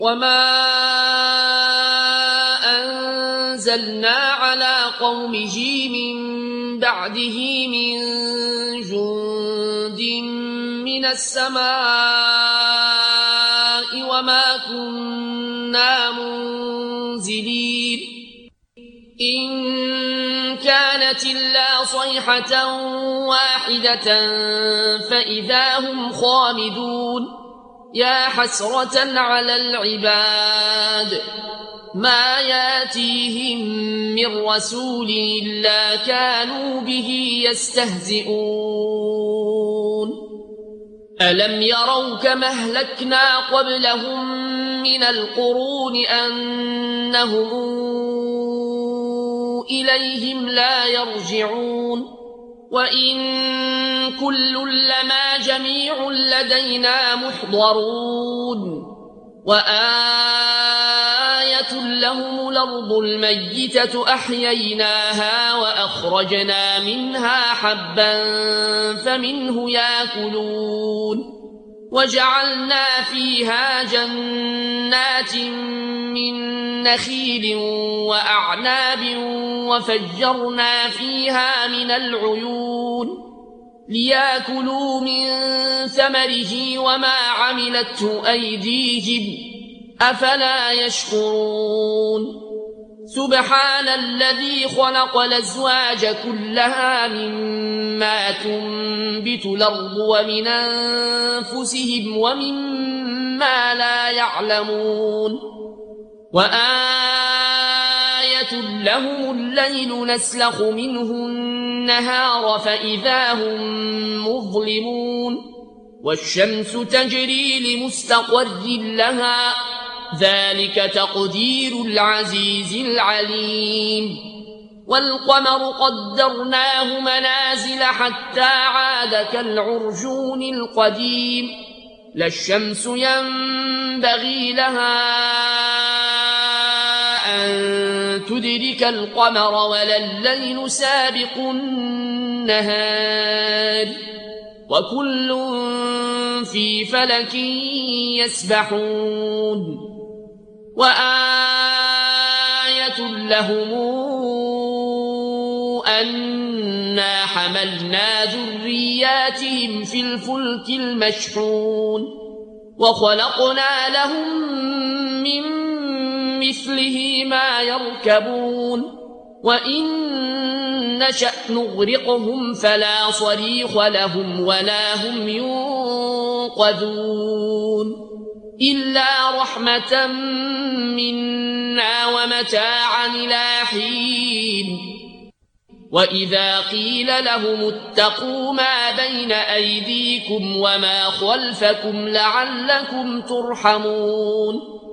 وما أنزلنا على قومه من بعده من جند من السماء وما كنا منزلين إن كانت إلا صيحة واحدة فإذا هم خامدون يا حسرة على العباد ما ياتيهم من رسول إلا كانوا به يستهزئون ألم يروا كما أهلكنا قبلهم من القرون أنهم إليهم لا يرجعون وإن كل لما جميع لدينا محضرون وآية لهم الأرض الميتة أحييناها وأخرجنا منها حبا فمنه يأكلون وجعلنا فيها جنات من نخيل وأعناب وفجرنا فيها من العيون ليأكلوا من ثمره وما عملته أيديهم أفلا يشكرون سبحان الذي خلق الأزواج كلها مما تنبت الأرض ومن أنفسهم ومما لا يعلمون وآية لهم الليل نسلخ منه النهار فإذا هم مظلمون والشمس تجري لمستقر لها ذلك تقدير العزيز العليم والقمر قدرناه منازل حتى عاد كالعرجون القديم لا الشمس ينبغي لها أن تدرك القمر ولا الليل سابق النهار وكل في فلك يسبحون وآية لهم أنا حملنا ذرياتهم في الفلك المشحون وخلقنا لهم من مثله ما يركبون وإن نشأ نغرقهم فلا صريخ لهم ولا هم ينقذون إلا رحمة منا ومتاعا إلى حين وإذا قيل لهم اتقوا ما بين أيديكم وما خلفكم لعلكم ترحمون